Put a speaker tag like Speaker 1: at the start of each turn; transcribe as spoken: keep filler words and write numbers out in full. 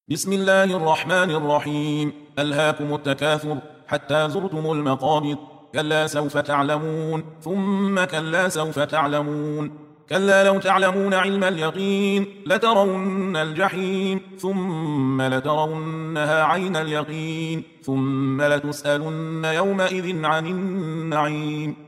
Speaker 1: بسم الله الرحمن الرحيم. ألهاكم التكاثر حتى زرتم المقابر. كلا سوف تعلمون ثم كلا سوف تعلمون. كلا لو تعلمون علم اليقين لترون الجحيم ثم لترونها عين اليقين ثم لتسألن يومئذ عن النعيم.